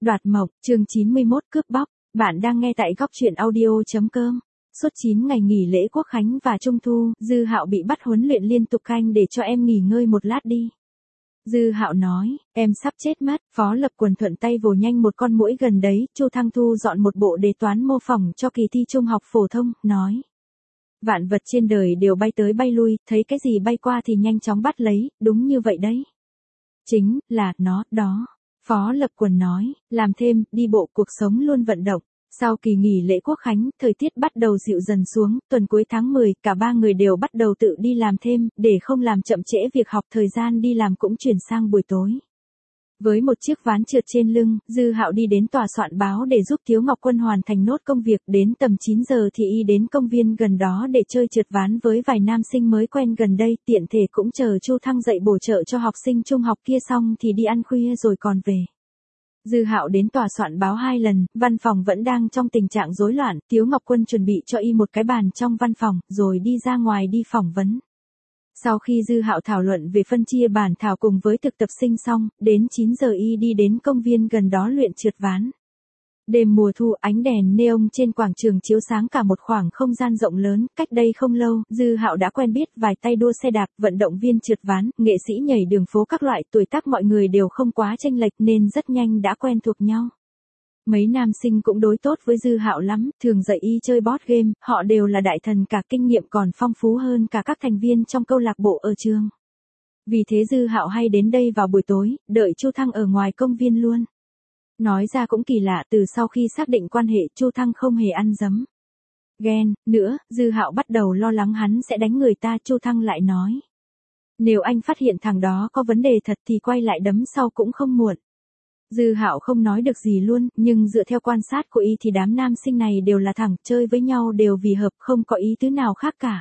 Đoạt mộng, chương 91 cướp bóc, bạn đang nghe tại góc truyện audio.com. Suốt 9 ngày nghỉ lễ Quốc khánh và Trung thu, Dư Hạo bị bắt huấn luyện liên tục canh để cho em nghỉ ngơi một lát đi. Dư Hạo nói, em sắp chết mất. Phó Lập Quần thuận tay vồ nhanh một con muỗi gần đấy. Chu Thăng thu dọn một bộ đề toán mô phỏng cho kỳ thi trung học phổ thông, nói. Vạn vật trên đời đều bay tới bay lui, thấy cái gì bay qua thì nhanh chóng bắt lấy, đúng như vậy đấy. Chính là nó đó. Phó Lập Quần nói, làm thêm, đi bộ, cuộc sống luôn vận động. Sau kỳ nghỉ lễ Quốc khánh, thời tiết bắt đầu dịu dần xuống, tuần cuối tháng 10, cả ba người đều bắt đầu tự đi làm thêm, để không làm chậm trễ việc học, thời gian đi làm cũng chuyển sang buổi tối. Với một chiếc ván trượt trên lưng, Dư Hạo đi đến tòa soạn báo để giúp Tiếu Ngọc Quân hoàn thành nốt công việc, đến tầm 9 giờ thì y đến công viên gần đó để chơi trượt ván với vài nam sinh mới quen gần đây, tiện thể cũng chờ Chu Thăng dạy bổ trợ cho học sinh trung học kia xong thì đi ăn khuya rồi còn về. Dư Hạo đến tòa soạn báo 2 lần, văn phòng vẫn đang trong tình trạng rối loạn, Tiếu Ngọc Quân chuẩn bị cho y một cái bàn trong văn phòng, rồi đi ra ngoài đi phỏng vấn. Sau khi Dư Hạo thảo luận về phân chia bản thảo cùng với thực tập sinh xong, đến 9 giờ y đi đến công viên gần đó luyện trượt ván. Đêm mùa thu, ánh đèn neon trên quảng trường chiếu sáng cả một khoảng không gian rộng lớn, cách đây không lâu, Dư Hạo đã quen biết vài tay đua xe đạp, vận động viên trượt ván, nghệ sĩ nhảy đường phố các loại, tuổi tác mọi người đều không quá chênh lệch nên rất nhanh đã quen thuộc nhau. Mấy nam sinh cũng đối tốt với Dư Hạo lắm, thường dạy y chơi board game, họ đều là đại thần cả, kinh nghiệm còn phong phú hơn cả các thành viên trong câu lạc bộ ở trường. Vì thế Dư Hạo hay đến đây vào buổi tối, đợi Chu Thăng ở ngoài công viên luôn. Nói ra cũng kỳ lạ, từ sau khi xác định quan hệ, Chu Thăng không hề ăn dấm. Ghen, nữa, Dư Hạo bắt đầu lo lắng hắn sẽ đánh người ta, Chu Thăng lại nói. Nếu anh phát hiện thằng đó có vấn đề thật thì quay lại đấm sau cũng không muộn. Dư Hạo không nói được gì luôn, nhưng dựa theo quan sát của y thì đám nam sinh này đều là thẳng, chơi với nhau đều vì hợp, không có ý tứ nào khác cả.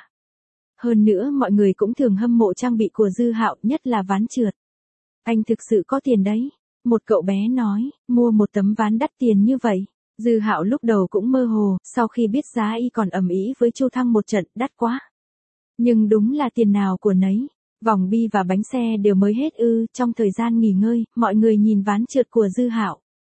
Hơn nữa mọi người cũng thường hâm mộ trang bị của Dư Hạo, nhất là ván trượt. Anh thực sự có tiền đấy. Một cậu bé nói, mua một tấm ván đắt tiền như vậy. Dư Hạo lúc đầu cũng mơ hồ, sau khi biết giá y còn ầm ĩ với Chu Thăng một trận, đắt quá. Nhưng đúng là tiền nào của nấy. Vòng bi và bánh xe đều mới hết ư, trong thời gian nghỉ ngơi, mọi người nhìn ván trượt của Dư Hạo.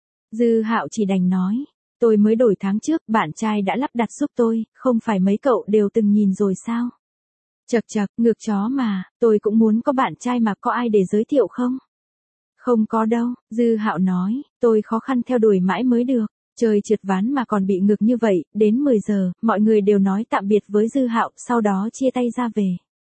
Dư Hạo chỉ đành nói, tôi mới đổi tháng trước, bạn trai đã lắp đặt giúp tôi, không phải mấy cậu đều từng nhìn rồi sao? Chậc chậc, ngược chó mà, tôi cũng muốn có bạn trai mà, có ai để giới thiệu không? Không có đâu, Dư Hạo nói, tôi khó khăn theo đuổi mãi mới được. Chơi trượt ván mà còn bị ngược như vậy, đến 10 giờ, mọi người đều nói tạm biệt với Dư Hạo, sau đó chia tay ra về.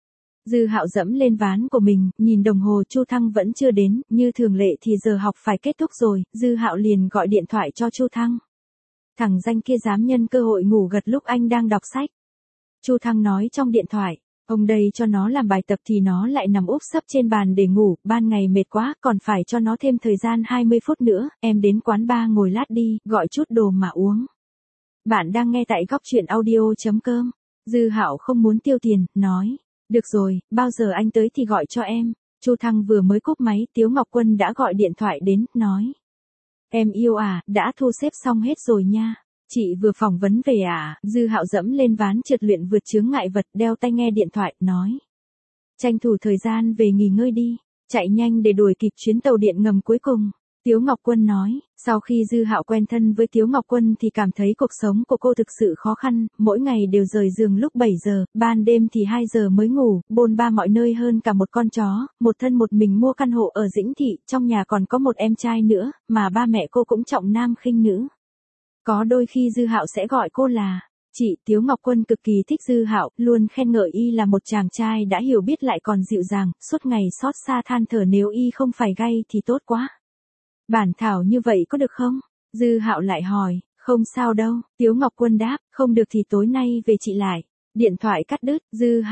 Dư Hạo dẫm lên ván của mình, nhìn đồng hồ Chu Thăng vẫn chưa đến, như thường lệ thì giờ học phải kết thúc rồi, Dư Hạo liền gọi điện thoại cho Chu Thăng. Thằng danh kia dám nhân cơ hội ngủ gật lúc anh đang đọc sách. Chu Thăng nói trong điện thoại, ông đây cho nó làm bài tập thì nó lại nằm úp sấp trên bàn để ngủ, ban ngày mệt quá, còn phải cho nó thêm thời gian 20 phút nữa, em đến quán bar ngồi lát đi, gọi chút đồ mà uống. Bạn đang nghe tại góc truyện audio.com. Dư Hạo không muốn tiêu tiền, nói. Được rồi, bao giờ anh tới thì gọi cho em. Chu Thăng vừa mới cúp máy, Tiếu Ngọc Quân đã gọi điện thoại đến, nói. Em yêu à, đã thu xếp xong hết rồi nha. Chị vừa phỏng vấn về à? Dư Hạo dẫm lên ván trượt luyện vượt chướng ngại vật, đeo tai nghe điện thoại, nói. Tranh thủ thời gian về nghỉ ngơi đi, chạy nhanh để đuổi kịp chuyến tàu điện ngầm cuối cùng. Tiếu Ngọc Quân nói, sau khi Dư Hạo quen thân với Tiếu Ngọc Quân thì cảm thấy cuộc sống của cô thực sự khó khăn, mỗi ngày đều rời giường lúc 7 giờ, ban đêm thì 2 giờ mới ngủ, bôn ba mọi nơi hơn cả một con chó, một thân một mình mua căn hộ ở Dĩnh Thị, trong nhà còn có một em trai nữa, mà ba mẹ cô cũng trọng nam khinh nữ. Có đôi khi Dư Hạo sẽ gọi cô là chị. Tiếu Ngọc Quân cực kỳ thích Dư Hạo, luôn khen ngợi y là một chàng trai đã hiểu biết lại còn dịu dàng, suốt ngày xót xa than thở nếu y không phải gay thì tốt quá. Bản thảo như vậy có được không? Dư Hạo lại hỏi, không sao đâu, Tiếu Ngọc Quân đáp, không được thì tối nay về chị lại. Điện thoại cắt đứt,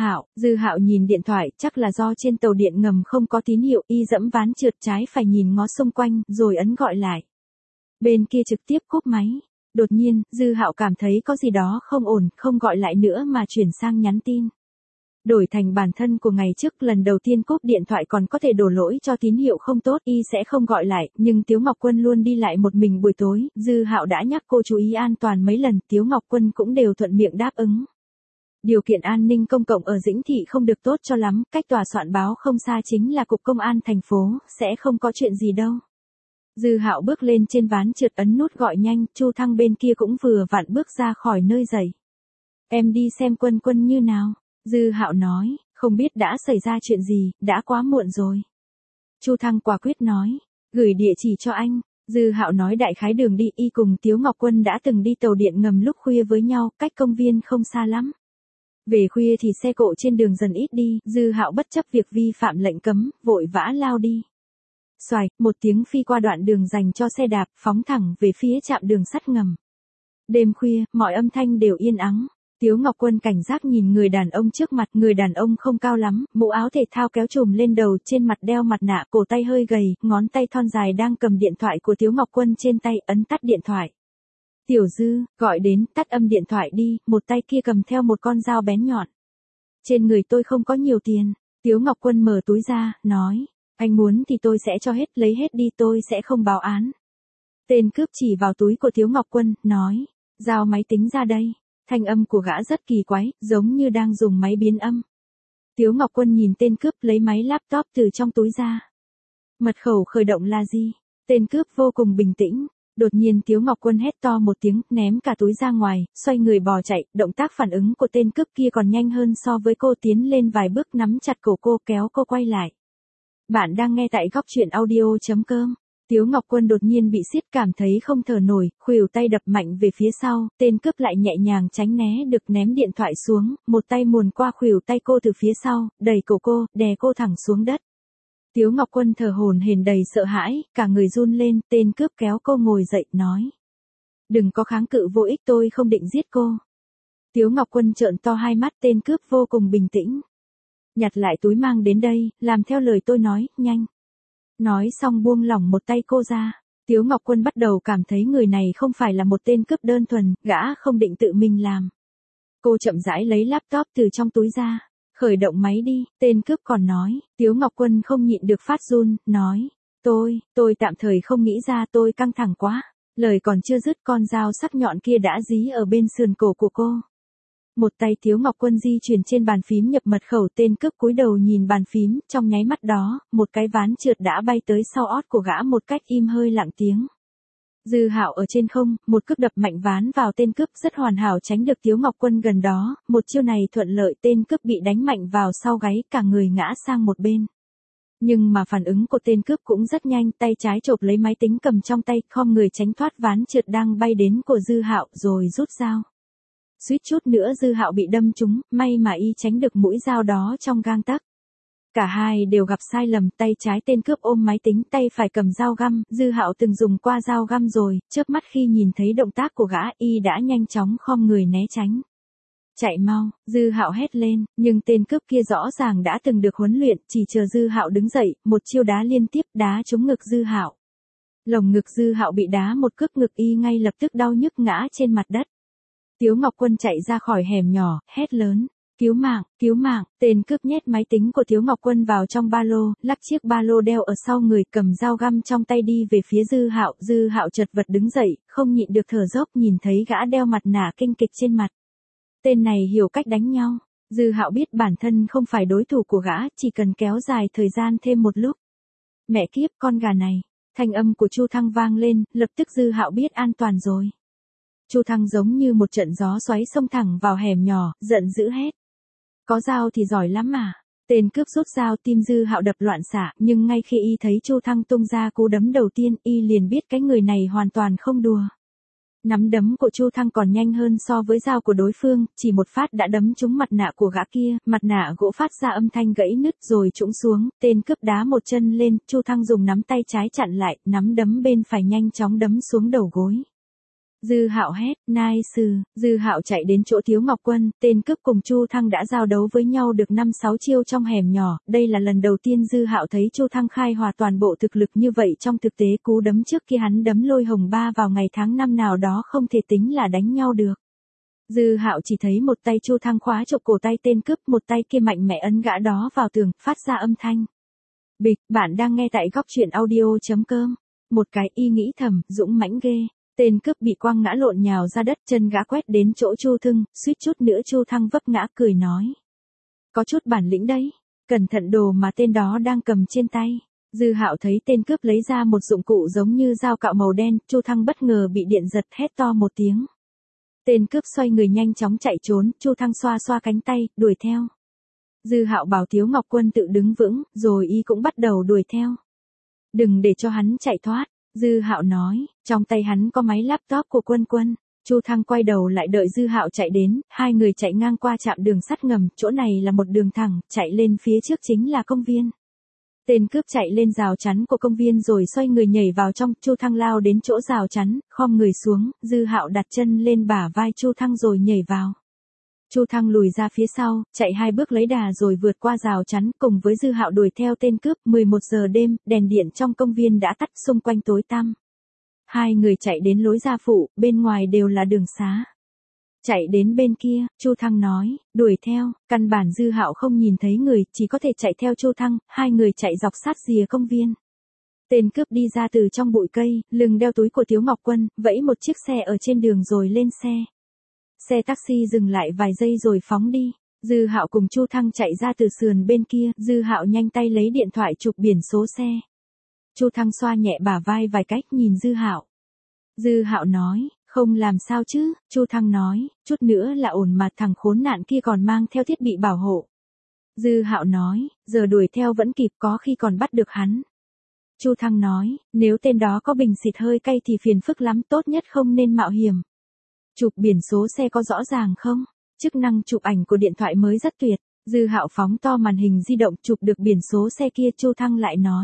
Dư Hạo nhìn điện thoại, chắc là do trên tàu điện ngầm không có tín hiệu, y dẫm ván trượt trái phải nhìn ngó xung quanh, rồi ấn gọi lại. Bên kia trực tiếp cúp máy. Đột nhiên, Dư Hạo cảm thấy có gì đó không ổn, không gọi lại nữa mà chuyển sang nhắn tin. Đổi thành bản thân của ngày trước, lần đầu tiên cúp điện thoại còn có thể đổ lỗi cho tín hiệu không tốt, y sẽ không gọi lại, nhưng Tiếu Ngọc Quân luôn đi lại một mình buổi tối, Dư Hạo đã nhắc cô chú ý an toàn mấy lần, Tiếu Ngọc Quân cũng đều thuận miệng đáp ứng. Điều kiện an ninh công cộng ở Dĩnh Thị không được tốt cho lắm, cách tòa soạn báo không xa chính là cục công an thành phố, sẽ không có chuyện gì đâu. Dư Hạo bước lên trên ván trượt ấn nút gọi nhanh, Chu Thăng bên kia cũng vừa vặn bước ra khỏi nơi giày. Em đi xem Quân Quân như nào? Dư Hạo nói, không biết đã xảy ra chuyện gì, đã quá muộn rồi. Chu Thăng quả quyết nói, gửi địa chỉ cho anh. Dư Hạo nói đại khái đường đi, y cùng Tiếu Ngọc Quân đã từng đi tàu điện ngầm lúc khuya với nhau, cách công viên không xa lắm. Về khuya thì xe cộ trên đường dần ít đi, Dư Hạo bất chấp việc vi phạm lệnh cấm, vội vã lao đi. Xoài, một tiếng phi qua đoạn đường dành cho xe đạp, phóng thẳng về phía trạm đường sắt ngầm. Đêm khuya, mọi âm thanh đều yên ắng. Tiếu Ngọc Quân cảnh giác nhìn người đàn ông trước mặt, người đàn ông không cao lắm, mũ áo thể thao kéo trùm lên đầu, trên mặt đeo mặt nạ, cổ tay hơi gầy, ngón tay thon dài đang cầm điện thoại của Tiếu Ngọc Quân trên tay, ấn tắt điện thoại. Tiểu Dư, gọi đến, tắt âm điện thoại đi, một tay kia cầm theo một con dao bén nhọn. Trên người tôi không có nhiều tiền. Tiếu Ngọc Quân mở túi ra, nói, anh muốn thì tôi sẽ cho hết, lấy hết đi, tôi sẽ không báo án. Tên cướp chỉ vào túi của Tiếu Ngọc Quân, nói, giao máy tính ra đây. Thanh âm của gã rất kỳ quái, giống như đang dùng máy biến âm. Tiếu Ngọc Quân nhìn tên cướp lấy máy laptop từ trong túi ra. Mật khẩu khởi động là gì? Tên cướp vô cùng bình tĩnh. Đột nhiên Tiếu Ngọc Quân hét to một tiếng, ném cả túi ra ngoài, xoay người bỏ chạy, động tác phản ứng của tên cướp kia còn nhanh hơn so với cô, tiến lên vài bước nắm chặt cổ cô kéo cô quay lại. Bạn đang nghe tại góc truyện audio.com. Tiếu Ngọc Quân đột nhiên bị siết cảm thấy không thở nổi, khuỷu tay đập mạnh về phía sau, tên cướp lại nhẹ nhàng tránh né được ném điện thoại xuống, một tay muồn qua khuỷu tay cô từ phía sau, đẩy cổ cô, đè cô thẳng xuống đất. Tiếu Ngọc Quân thở hổn hển đầy sợ hãi, cả người run lên, tên cướp kéo cô ngồi dậy, nói. Đừng có kháng cự vô ích, tôi không định giết cô. Tiếu Ngọc Quân trợn to hai mắt, tên cướp vô cùng bình tĩnh. Nhặt lại túi mang đến đây, làm theo lời tôi nói, nhanh. Nói xong buông lỏng một tay cô ra. Tiếu Ngọc Quân bắt đầu cảm thấy người này không phải là một tên cướp đơn thuần, gã không định tự mình làm. Cô chậm rãi lấy laptop từ trong túi ra. Khởi động máy đi, tên cướp còn nói. Tiếu Ngọc Quân không nhịn được phát run, nói. Tôi tạm thời không nghĩ ra, tôi căng thẳng quá. Lời còn chưa dứt, con dao sắc nhọn kia đã dí ở bên sườn cổ của cô. Một tay Tiếu Ngọc Quân di chuyển trên bàn phím nhập mật khẩu, tên cướp cúi đầu nhìn bàn phím, trong nháy mắt đó, một cái ván trượt đã bay tới sau ót của gã một cách im hơi lặng tiếng. Dư Hạo ở trên không, một cước đập mạnh ván vào tên cướp, rất hoàn hảo tránh được Tiếu Ngọc Quân gần đó, một chiêu này thuận lợi, tên cướp bị đánh mạnh vào sau gáy, cả người ngã sang một bên. Nhưng mà phản ứng của tên cướp cũng rất nhanh, tay trái chộp lấy máy tính cầm trong tay, khom người tránh thoát ván trượt đang bay đến của Dư Hạo, rồi rút dao. Suýt chút nữa Dư Hạo bị đâm trúng, may mà y tránh được mũi dao đó trong gang tấc. Cả hai đều gặp sai lầm, tay trái tên cướp ôm máy tính, tay phải cầm dao găm, Dư Hạo từng dùng qua dao găm rồi, chớp mắt khi nhìn thấy động tác của gã, y đã nhanh chóng khom người né tránh. Chạy mau, Dư Hạo hét lên, nhưng tên cướp kia rõ ràng đã từng được huấn luyện, chỉ chờ Dư Hạo đứng dậy, một chiêu đá liên tiếp đá trúng ngực Dư Hạo. Lồng ngực Dư Hạo bị đá một cước, ngực y ngay lập tức đau nhức ngã trên mặt đất. Tiếu Ngọc Quân chạy ra khỏi hẻm nhỏ, hét lớn, cứu mạng, tên cướp nhét máy tính của Tiếu Ngọc Quân vào trong ba lô, lắc chiếc ba lô đeo ở sau người, cầm dao găm trong tay đi về phía Dư Hạo chật vật đứng dậy, không nhịn được thở dốc nhìn thấy gã đeo mặt nạ kinh kịch trên mặt. Tên này hiểu cách đánh nhau, Dư Hạo biết bản thân không phải đối thủ của gã, chỉ cần kéo dài thời gian thêm một lúc. Mẹ kiếp, con gà này, thanh âm của Chu Thăng vang lên, lập tức Dư Hạo biết an toàn rồi. Chu Thăng giống như một trận gió xoáy xông thẳng vào hẻm nhỏ, giận dữ hét. Có dao thì giỏi lắm mà. Tên cướp rút dao, tim Dư Hạo đập loạn xạ, nhưng ngay khi y thấy Chu Thăng tung ra cú đấm đầu tiên, y liền biết cái người này hoàn toàn không đùa. Nắm đấm của Chu Thăng còn nhanh hơn so với dao của đối phương, chỉ một phát đã đấm trúng mặt nạ của gã kia, mặt nạ gỗ phát ra âm thanh gãy nứt rồi trũng xuống, tên cướp đá một chân lên, Chu Thăng dùng nắm tay trái chặn lại, nắm đấm bên phải nhanh chóng đấm xuống đầu gối. Dư Hạo hét, nice. Dư Hạo chạy đến chỗ Tiếu Ngọc Quân, tên cướp cùng Chu Thăng đã giao đấu với nhau được 5-6 chiêu trong hẻm nhỏ, đây là lần đầu tiên Dư Hạo thấy Chu Thăng khai hòa toàn bộ thực lực như vậy, trong thực tế cú đấm trước kia hắn đấm Lôi Hồng Ba vào ngày tháng năm nào đó không thể tính là đánh nhau được. Dư Hạo chỉ thấy một tay Chu Thăng khóa chộp cổ tay tên cướp, một tay kia mạnh mẽ ấn gã đó vào tường, phát ra âm thanh. Bịch, bạn đang nghe tại góc truyện audio.com. Một cái y nghĩ thầm, dũng mãnh ghê. Tên cướp bị quăng ngã lộn nhào ra đất, chân gã quét đến chỗ Chu Thăng, suýt chút nữa Chu Thăng vấp ngã, cười nói. Có chút bản lĩnh đấy, cẩn thận đồ mà tên đó đang cầm trên tay. Dư Hạo thấy tên cướp lấy ra một dụng cụ giống như dao cạo màu đen, Chu Thăng bất ngờ bị điện giật hét to một tiếng. Tên cướp xoay người nhanh chóng chạy trốn, Chu Thăng xoa xoa cánh tay, đuổi theo. Dư Hạo bảo Tiếu Ngọc Quân tự đứng vững, rồi y cũng bắt đầu đuổi theo. Đừng để cho hắn chạy thoát, Dư Hạo nói, trong tay hắn có máy laptop của Quân Quân. Chu Thăng quay đầu lại đợi Dư Hạo chạy đến, hai người chạy ngang qua trạm đường sắt ngầm, chỗ này là một đường thẳng, chạy lên phía trước chính là công viên. Tên cướp chạy lên rào chắn của công viên rồi xoay người nhảy vào trong, Chu Thăng lao đến chỗ rào chắn, khom người xuống, Dư Hạo đặt chân lên bả vai Chu Thăng rồi nhảy vào. Chu Thăng lùi ra phía sau, chạy 2 bước lấy đà rồi vượt qua rào chắn, cùng với Dư Hạo đuổi theo tên cướp. 11 giờ đêm, đèn điện trong công viên đã tắt, xung quanh tối tăm. Hai người chạy đến lối ra phụ, bên ngoài đều là đường xá. Chạy đến bên kia, Chu Thăng nói, đuổi theo, căn bản Dư Hạo không nhìn thấy người, chỉ có thể chạy theo Chu Thăng, hai người chạy dọc sát rìa công viên. Tên cướp đi ra từ trong bụi cây, lưng đeo túi của Tiếu Ngọc Quân, vẫy một chiếc xe ở trên đường rồi lên xe. Xe taxi dừng lại vài giây rồi phóng đi. Dư Hạo cùng Chu Thăng chạy ra từ sườn bên kia, Dư Hạo nhanh tay lấy điện thoại chụp biển số xe. Chu Thăng xoa nhẹ bả vai vài cách nhìn Dư Hạo. Dư Hạo nói, không làm sao chứ, Chu Thăng nói, chút nữa là ổn mà, thằng khốn nạn kia còn mang theo thiết bị bảo hộ. Dư Hạo nói, giờ đuổi theo vẫn kịp, có khi còn bắt được hắn. Chu Thăng nói, nếu tên đó có bình xịt hơi cay thì phiền phức lắm, tốt nhất không nên mạo hiểm. Chụp biển số xe có rõ ràng không? Chức năng chụp ảnh của điện thoại mới rất tuyệt. Dư Hạo phóng to màn hình di động chụp được biển số xe kia, Chu Thăng lại nói.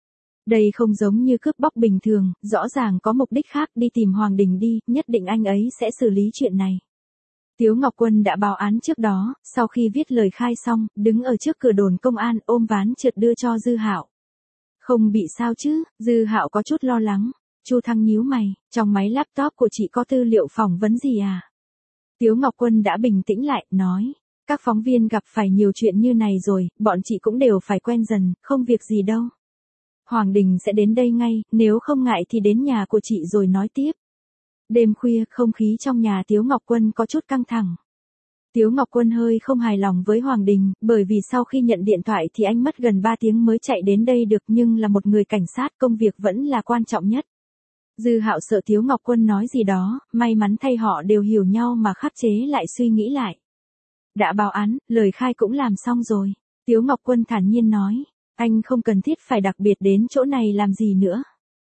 Đây không giống như cướp bóc bình thường, rõ ràng có mục đích khác, đi tìm Hoàng Đình đi, nhất định anh ấy sẽ xử lý chuyện này. Tiếu Ngọc Quân đã báo án trước đó, sau khi viết lời khai xong, đứng ở trước cửa đồn công an ôm ván trượt đưa cho Dư Hạo. Không bị sao chứ? Dư Hạo có chút lo lắng. Chu Thăng nhíu mày, trong máy laptop của chị có tư liệu phỏng vấn gì à? Tiếu Ngọc Quân đã bình tĩnh lại, nói, các phóng viên gặp phải nhiều chuyện như này rồi, bọn chị cũng đều phải quen dần, không việc gì đâu. Hoàng Đình sẽ đến đây ngay, nếu không ngại thì đến nhà của chị rồi nói tiếp. Đêm khuya, không khí trong nhà Tiếu Ngọc Quân có chút căng thẳng. Tiếu Ngọc Quân hơi không hài lòng với Hoàng Đình, bởi vì sau khi nhận điện thoại thì anh mất gần 3 tiếng mới chạy đến đây được, nhưng là một người cảnh sát, công việc vẫn là quan trọng nhất. Dư Hạo sợ Tiếu Ngọc Quân nói gì đó, may mắn thay họ đều hiểu nhau mà khắc chế lại suy nghĩ lại. Đã báo án, lời khai cũng làm xong rồi. Tiếu Ngọc Quân thản nhiên nói, anh không cần thiết phải đặc biệt đến chỗ này làm gì nữa.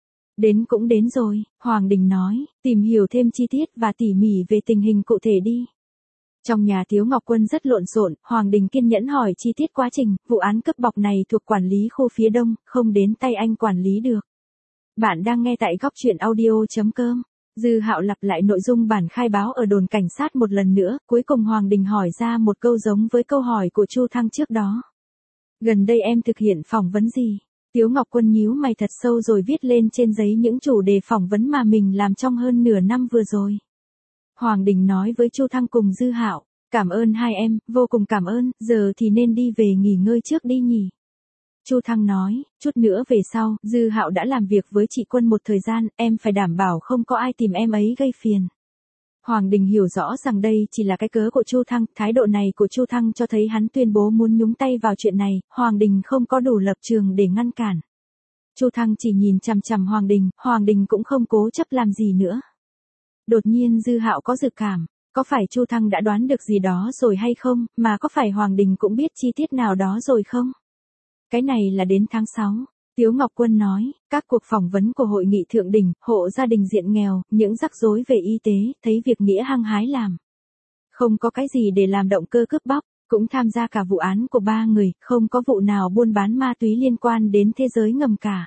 Đến cũng đến rồi, Hoàng Đình nói, tìm hiểu thêm chi tiết và tỉ mỉ về tình hình cụ thể đi. Trong nhà Tiếu Ngọc Quân rất lộn xộn, Hoàng Đình kiên nhẫn hỏi chi tiết quá trình, vụ án cướp bóc này thuộc quản lý khu phía đông, không đến tay anh quản lý được. Bạn đang nghe tại góc truyện audio.com. Dư Hạo lặp lại nội dung bản khai báo ở đồn cảnh sát một lần nữa, cuối cùng Hoàng Đình hỏi ra một câu giống với câu hỏi của Chu Thăng trước đó. Gần đây em thực hiện phỏng vấn gì? Tiếu Ngọc Quân nhíu mày thật sâu rồi viết lên trên giấy những chủ đề phỏng vấn mà mình làm trong hơn nửa năm vừa rồi. Hoàng Đình nói với Chu Thăng cùng Dư Hạo, cảm ơn hai em, vô cùng cảm ơn, giờ thì nên đi về nghỉ ngơi trước đi nhỉ. Chu Thăng nói, chút nữa về sau, Dư Hạo đã làm việc với chị Quân một thời gian, em phải đảm bảo không có ai tìm em ấy gây phiền. Hoàng Đình hiểu rõ rằng đây chỉ là cái cớ của Chu Thăng, thái độ này của Chu Thăng cho thấy hắn tuyên bố muốn nhúng tay vào chuyện này, Hoàng Đình không có đủ lập trường để ngăn cản. Chu Thăng chỉ nhìn chằm chằm Hoàng Đình cũng không cố chấp làm gì nữa. Đột nhiên Dư Hạo có dự cảm, có phải Chu Thăng đã đoán được gì đó rồi hay không, mà có phải Hoàng Đình cũng biết chi tiết nào đó rồi không? Cái này là đến tháng 6. Tiếu Ngọc Quân nói, các cuộc phỏng vấn của hội nghị thượng đỉnh, hộ gia đình diện nghèo, những rắc rối về y tế, thấy việc nghĩa hăng hái làm. Không có cái gì để làm động cơ cướp bóc, cũng tham gia cả vụ án của 3 người, không có vụ nào buôn bán ma túy liên quan đến thế giới ngầm cả.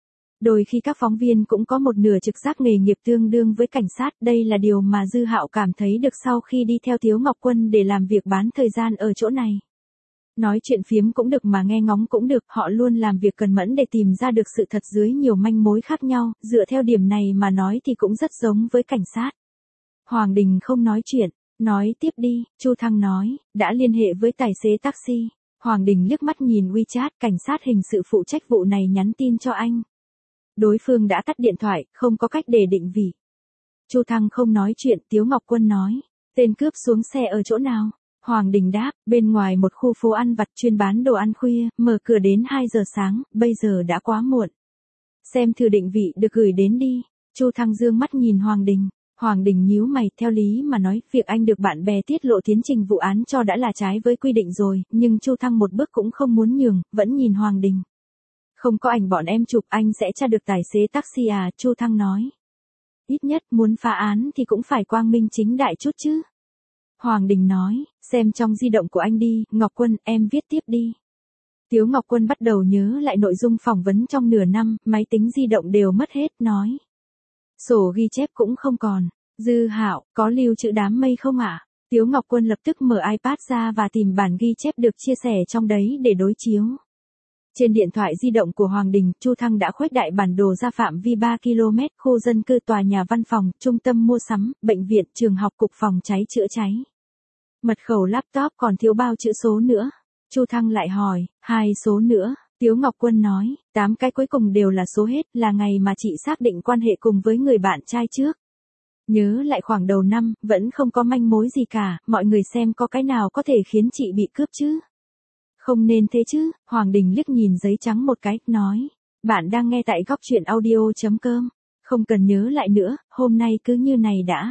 Đôi khi các phóng viên cũng có một nửa trực giác nghề nghiệp tương đương với cảnh sát, đây là điều mà Dư Hạo cảm thấy được sau khi đi theo Tiếu Ngọc Quân để làm việc bán thời gian ở chỗ này. Nói chuyện phiếm cũng được mà nghe ngóng cũng được, họ luôn làm việc cần mẫn để tìm ra được sự thật dưới nhiều manh mối khác nhau, dựa theo điểm này mà nói thì cũng rất giống với cảnh sát. Hoàng Đình không nói chuyện, nói tiếp đi, Chu Thăng nói, đã liên hệ với tài xế taxi. Hoàng Đình liếc mắt nhìn WeChat, cảnh sát hình sự phụ trách vụ này nhắn tin cho anh. Đối phương đã tắt điện thoại, không có cách để định vị. Chu Thăng không nói chuyện, Tiếu Ngọc Quân nói, tên cướp xuống xe ở chỗ nào? Hoàng Đình đáp, bên ngoài một khu phố ăn vặt chuyên bán đồ ăn khuya, mở cửa đến 2 giờ sáng, bây giờ đã quá muộn. Xem thư định vị được gửi đến đi. Chu Thăng dương mắt nhìn Hoàng Đình. Hoàng Đình nhíu mày, theo lý mà nói, việc anh được bạn bè tiết lộ tiến trình vụ án cho đã là trái với quy định rồi, nhưng Chu Thăng một bước cũng không muốn nhường, vẫn nhìn Hoàng Đình. Không có ảnh bọn em chụp anh sẽ tra được tài xế taxi à, Chu Thăng nói. Ít nhất muốn phá án thì cũng phải quang minh chính đại chút chứ. Hoàng Đình nói, xem trong di động của anh đi, Ngọc Quân, em viết tiếp đi. Tiếu Ngọc Quân bắt đầu nhớ lại nội dung phỏng vấn trong nửa năm, máy tính di động đều mất hết, nói. Sổ ghi chép cũng không còn. Dư Hạo, có lưu trữ đám mây không ạ? Tiếu Ngọc Quân lập tức mở iPad ra và tìm bản ghi chép được chia sẻ trong đấy để đối chiếu. Trên điện thoại di động của Hoàng Đình, Chu Thăng đã khuếch đại bản đồ ra phạm vi 3 km, khu dân cư, tòa nhà văn phòng, trung tâm mua sắm, bệnh viện, trường học, cục phòng cháy chữa cháy. Mật khẩu laptop còn thiếu bao chữ số nữa. Chu Thăng lại hỏi, 2 số nữa. Tiếu Ngọc Quân nói, 8 cái cuối cùng đều là số hết, là ngày mà chị xác định quan hệ cùng với người bạn trai trước. Nhớ lại khoảng đầu năm, vẫn không có manh mối gì cả, mọi người xem có cái nào có thể khiến chị bị cướp chứ. Không nên thế chứ, Hoàng Đình liếc nhìn giấy trắng một cái, nói. Bạn đang nghe tại góc truyện audio.com. Không cần nhớ lại nữa, hôm nay cứ như này đã.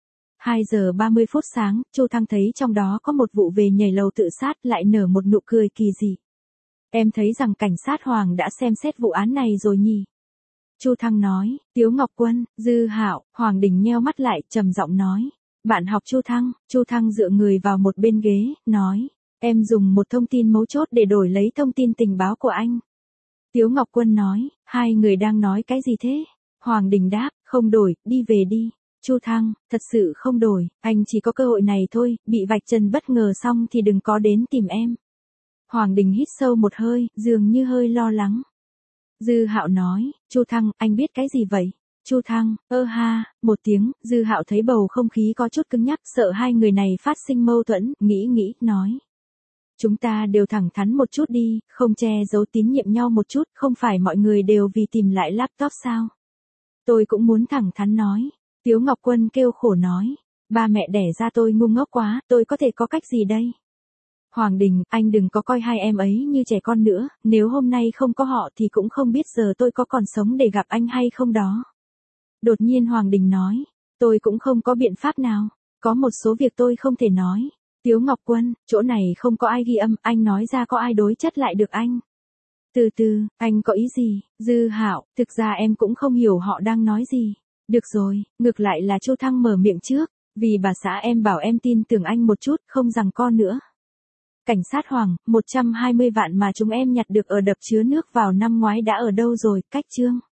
2 giờ 30 phút sáng, Chu Thăng thấy trong đó có một vụ về nhảy lầu tự sát, lại nở một nụ cười kỳ dị. Em thấy rằng cảnh sát Hoàng đã xem xét vụ án này rồi nhỉ? Chu Thăng nói, Tiếu Ngọc Quân, Dư Hạo, Hoàng Đình nheo mắt lại, trầm giọng nói. Bạn học Chu Thăng dựa người vào một bên ghế, nói. Em dùng một thông tin mấu chốt để đổi lấy thông tin tình báo của anh. Tiếu Ngọc Quân nói, hai người đang nói cái gì thế? Hoàng Đình đáp, không đổi, đi về đi. Chu Thăng, thật sự không đổi, anh chỉ có cơ hội này thôi, bị vạch trần bất ngờ xong thì đừng có đến tìm em. Hoàng Đình hít sâu một hơi, dường như hơi lo lắng. Dư Hạo nói, Chu Thăng, anh biết cái gì vậy? Chu Thăng, ha, một tiếng, Dư Hạo thấy bầu không khí có chút cứng nhắc, sợ hai người này phát sinh mâu thuẫn, nghĩ, nói. Chúng ta đều thẳng thắn một chút đi, không che giấu tín nhiệm nhau một chút, không phải mọi người đều vì tìm lại laptop sao? Tôi cũng muốn thẳng thắn nói. Tiếu Ngọc Quân kêu khổ nói. Ba mẹ đẻ ra tôi ngu ngốc quá, tôi có thể có cách gì đây? Hoàng Đình, anh đừng có coi hai em ấy như trẻ con nữa, nếu hôm nay không có họ thì cũng không biết giờ tôi có còn sống để gặp anh hay không đó. Đột nhiên Hoàng Đình nói, tôi cũng không có biện pháp nào, có một số việc tôi không thể nói. Tiếu Ngọc Quân, chỗ này không có ai ghi âm, anh nói ra có ai đối chất lại được anh. Từ từ, anh có ý gì? Dư Hạo, thực ra em cũng không hiểu họ đang nói gì. Được rồi, ngược lại là Chu Thăng mở miệng trước, vì bà xã em bảo em tin tưởng anh một chút, không giằng co nữa. Cảnh sát Hoàng, 120 vạn mà chúng em nhặt được ở đập chứa nước vào năm ngoái đã ở đâu rồi, cách chương.